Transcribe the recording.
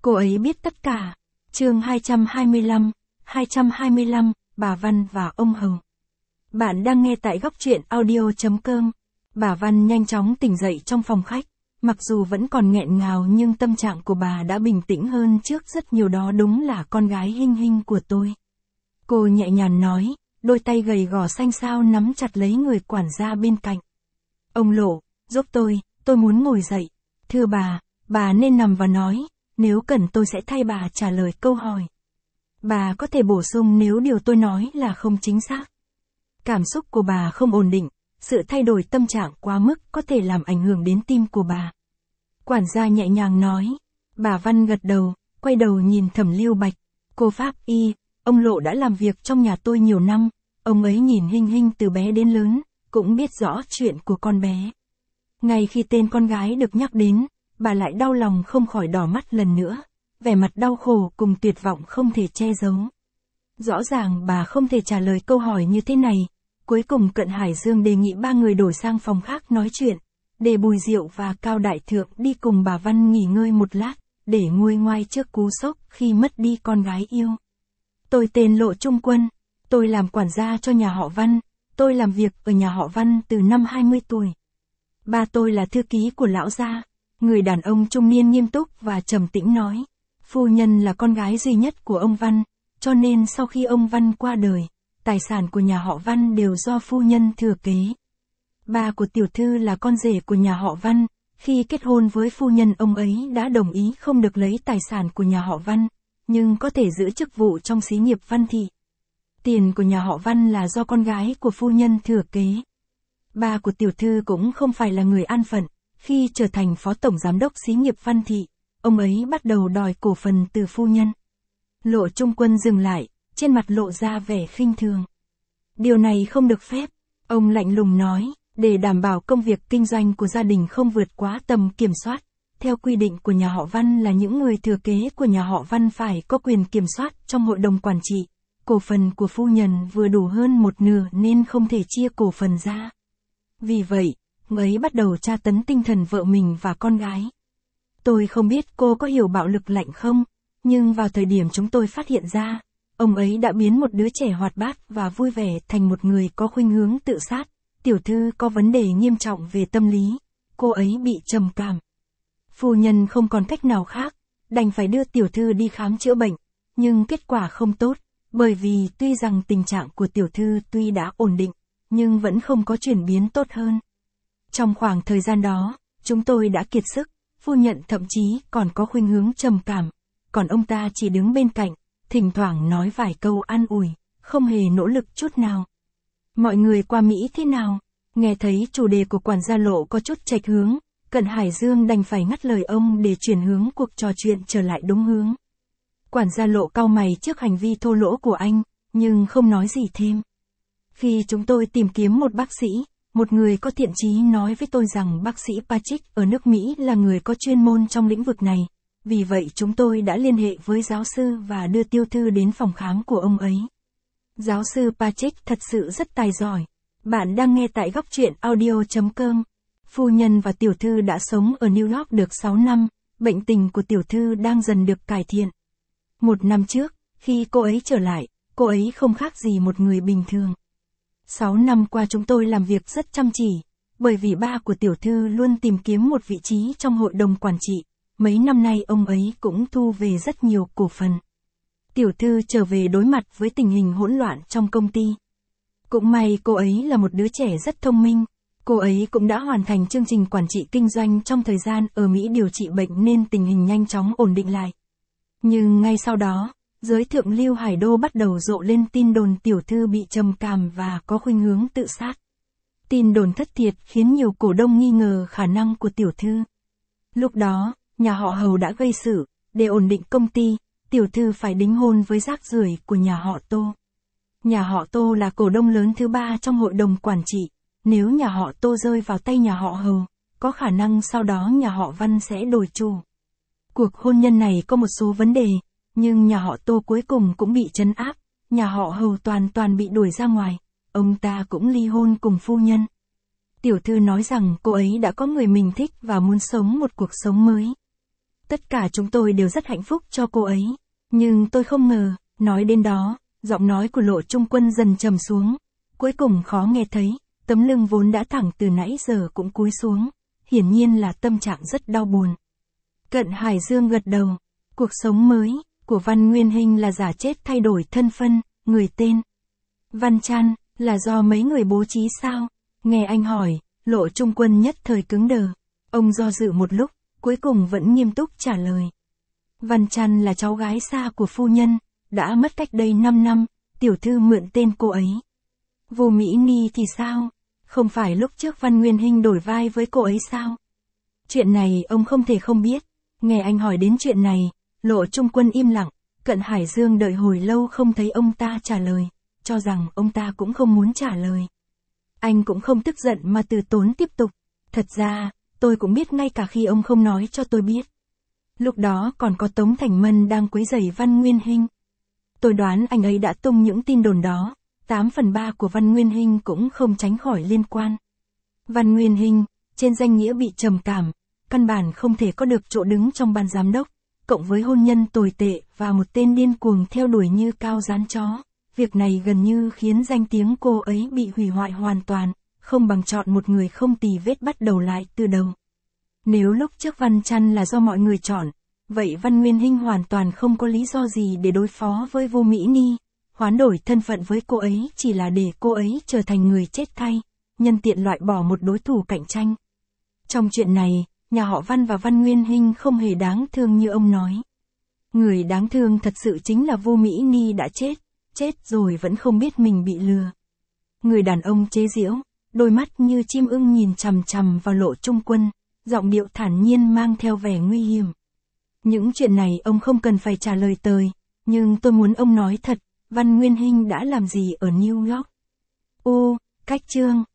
Cô ấy biết tất cả. Chương 225, bà Văn và ông Hầu. Bạn đang nghe tại góc truyện audio.com. Bà Văn nhanh chóng tỉnh dậy trong phòng khách. Mặc dù vẫn còn nghẹn ngào nhưng tâm trạng của bà đã bình tĩnh hơn trước rất nhiều, đó đúng là con gái Hinh Hinh của tôi. Cô nhẹ nhàng nói, đôi tay gầy gò xanh xao nắm chặt lấy người quản gia bên cạnh. Ông Lộ, giúp tôi muốn ngồi dậy. Thưa bà nên nằm và nói, nếu cần tôi sẽ thay bà trả lời câu hỏi. Bà có thể bổ sung nếu điều tôi nói là không chính xác. Cảm xúc của bà không ổn định, sự thay đổi tâm trạng quá mức có thể làm ảnh hưởng đến tim của bà. Quản gia nhẹ nhàng nói. Bà Văn gật đầu, quay đầu nhìn Thẩm Lưu Bạch. Cô pháp y, ông Lộ đã làm việc trong nhà tôi nhiều năm, ông ấy nhìn Hinh Hinh từ bé đến lớn, cũng biết rõ chuyện của con bé. Ngay khi tên con gái được nhắc đến, bà lại đau lòng không khỏi đỏ mắt lần nữa, vẻ mặt đau khổ cùng tuyệt vọng không thể che giấu. Rõ ràng bà không thể trả lời câu hỏi như thế này. Cuối cùng Cận Hải Dương đề nghị ba người đổi sang phòng khác nói chuyện, để Bùi Diệu và Cao Đại Thượng đi cùng bà Văn nghỉ ngơi một lát, để nguôi ngoai trước cú sốc khi mất đi con gái yêu. Tôi tên Lộ Trung Quân, tôi làm quản gia cho nhà họ Văn, tôi làm việc ở nhà họ Văn từ năm 20 tuổi. Ba tôi là thư ký của lão gia. Người đàn ông trung niên nghiêm túc và trầm tĩnh nói. Phu nhân là con gái duy nhất của ông Văn, cho nên sau khi ông Văn qua đời, tài sản của nhà họ Văn đều do phu nhân thừa kế. Ba của tiểu thư là con rể của nhà họ Văn, khi kết hôn với phu nhân ông ấy đã đồng ý không được lấy tài sản của nhà họ Văn, nhưng có thể giữ chức vụ trong xí nghiệp Văn thị. Tiền của nhà họ Văn là do con gái của phu nhân thừa kế. Ba của tiểu thư cũng không phải là người an phận, khi trở thành phó tổng giám đốc xí nghiệp Văn thị, ông ấy bắt đầu đòi cổ phần từ phu nhân. Lộ Trung Quân dừng lại, trên mặt lộ ra vẻ khinh thường. Điều này không được phép, ông lạnh lùng nói, để đảm bảo công việc kinh doanh của gia đình không vượt quá tầm kiểm soát. Theo quy định của nhà họ Văn là những người thừa kế của nhà họ Văn phải có quyền kiểm soát trong hội đồng quản trị. Cổ phần của phu nhân vừa đủ hơn một nửa nên không thể chia cổ phần ra. Vì vậy, ông ấy bắt đầu tra tấn tinh thần vợ mình và con gái. Tôi không biết cô có hiểu bạo lực lạnh không, nhưng vào thời điểm chúng tôi phát hiện ra, ông ấy đã biến một đứa trẻ hoạt bát và vui vẻ thành một người có khuynh hướng tự sát. Tiểu thư có vấn đề nghiêm trọng về tâm lý, cô ấy bị trầm cảm. Phu nhân không còn cách nào khác, đành phải đưa tiểu thư đi khám chữa bệnh, nhưng kết quả không tốt, bởi vì tuy rằng tình trạng của tiểu thư tuy đã ổn định, nhưng vẫn không có chuyển biến tốt hơn. Trong khoảng thời gian đó, chúng tôi đã kiệt sức, phu nhận thậm chí còn có khuynh hướng trầm cảm, còn ông ta chỉ đứng bên cạnh, thỉnh thoảng nói vài câu an ủi, không hề nỗ lực chút nào. Mọi người qua Mỹ thế nào? Nghe thấy chủ đề của quản gia Lộ có chút chệch hướng, Cận Hải Dương đành phải ngắt lời ông để chuyển hướng cuộc trò chuyện trở lại đúng hướng. Quản gia Lộ cau mày trước hành vi thô lỗ của anh, nhưng không nói gì thêm. Khi chúng tôi tìm kiếm một bác sĩ, một người có thiện chí nói với tôi rằng bác sĩ Patrick ở nước Mỹ là người có chuyên môn trong lĩnh vực này. Vì vậy chúng tôi đã liên hệ với giáo sư và đưa Tiêu Thư đến phòng khám của ông ấy. Giáo sư Patrick thật sự rất tài giỏi. Bạn đang nghe tại góc truyện audio.com. Phu nhân và tiểu thư đã sống ở New York được 6 năm, bệnh tình của tiểu thư đang dần được cải thiện. Một năm trước, khi cô ấy trở lại, cô ấy không khác gì một người bình thường. 6 năm qua chúng tôi làm việc rất chăm chỉ, bởi vì ba của tiểu thư luôn tìm kiếm một vị trí trong hội đồng quản trị. Mấy năm nay ông ấy cũng thu về rất nhiều cổ phần. Tiểu thư trở về đối mặt với tình hình hỗn loạn trong công ty. Cũng may cô ấy là một đứa trẻ rất thông minh. Cô ấy cũng đã hoàn thành chương trình quản trị kinh doanh trong thời gian ở Mỹ điều trị bệnh nên tình hình nhanh chóng ổn định lại. Nhưng ngay sau đó, giới thượng lưu Hải Đô bắt đầu rộ lên tin đồn tiểu thư bị trầm cảm và có khuynh hướng tự sát. Tin đồn thất thiệt khiến nhiều cổ đông nghi ngờ khả năng của tiểu thư. Lúc đó, nhà họ Hầu đã gây sự, để ổn định công ty, tiểu thư phải đính hôn với rác rưởi của nhà họ Tô. Nhà họ Tô là cổ đông lớn thứ 3 trong hội đồng quản trị, nếu nhà họ Tô rơi vào tay nhà họ Hầu, có khả năng sau đó nhà họ Văn sẽ đổi chủ. Cuộc hôn nhân này có một số vấn đề, nhưng nhà họ Tô cuối cùng cũng bị trấn áp, nhà họ Hầu toàn bị đuổi ra ngoài, ông ta cũng ly hôn cùng phu nhân. Tiểu thư nói rằng cô ấy đã có người mình thích và muốn sống một cuộc sống mới. Tất cả chúng tôi đều rất hạnh phúc cho cô ấy. Nhưng tôi không ngờ, nói đến đó, giọng nói của Lộ Trung Quân dần trầm xuống. Cuối cùng khó nghe thấy, tấm lưng vốn đã thẳng từ nãy giờ cũng cúi xuống. Hiển nhiên là tâm trạng rất đau buồn. Cận Hải Dương gật đầu. Cuộc sống mới của Văn Nguyên Hinh là giả chết thay đổi thân phân, người tên Văn Trăn, là do mấy người bố trí sao? Nghe anh hỏi, Lộ Trung Quân nhất thời cứng đờ. Ông do dự một lúc, cuối cùng vẫn nghiêm túc trả lời. Văn Trăn là cháu gái xa của phu nhân, đã mất cách đây 5 năm, tiểu thư mượn tên cô ấy. Vô Mỹ Ni thì sao? Không phải lúc trước Văn Nguyên Hinh đổi vai với cô ấy sao? Chuyện này ông không thể không biết. Nghe anh hỏi đến chuyện này, Lộ Trung Quân im lặng. Cận Hải Dương đợi hồi lâu không thấy ông ta trả lời, cho rằng ông ta cũng không muốn trả lời. Anh cũng không tức giận mà từ tốn tiếp tục. Thật ra, tôi cũng biết ngay cả khi ông không nói cho tôi biết. Lúc đó còn có Tống Thành Mân đang quấy rầy Văn Nguyên Hinh. Tôi đoán anh ấy đã tung những tin đồn đó, 8/3 của Văn Nguyên Hinh cũng không tránh khỏi liên quan. Văn Nguyên Hinh, trên danh nghĩa bị trầm cảm, căn bản không thể có được chỗ đứng trong ban giám đốc, cộng với hôn nhân tồi tệ và một tên điên cuồng theo đuổi như cao dán chó. Việc này gần như khiến danh tiếng cô ấy bị hủy hoại hoàn toàn, không bằng chọn một người không tì vết bắt đầu lại từ đầu. Nếu lúc trước Văn Trăn là do mọi người chọn, vậy Văn Nguyên Hinh hoàn toàn không có lý do gì để đối phó với Vô Mỹ Ni, hoán đổi thân phận với cô ấy chỉ là để cô ấy trở thành người chết thay, nhân tiện loại bỏ một đối thủ cạnh tranh. Trong chuyện này, nhà họ Văn và Văn Nguyên Hinh không hề đáng thương như ông nói. Người đáng thương thật sự chính là Vô Mỹ Ni đã chết rồi vẫn không biết mình bị lừa. Người đàn ông chế giễu, đôi mắt như chim ưng nhìn chằm chằm vào Lộ Trung Quân, giọng điệu thản nhiên mang theo vẻ nguy hiểm. Những chuyện này ông không cần phải trả lời tời, nhưng tôi muốn ông nói thật, Văn Nguyên Hinh đã làm gì ở New York? Cách chương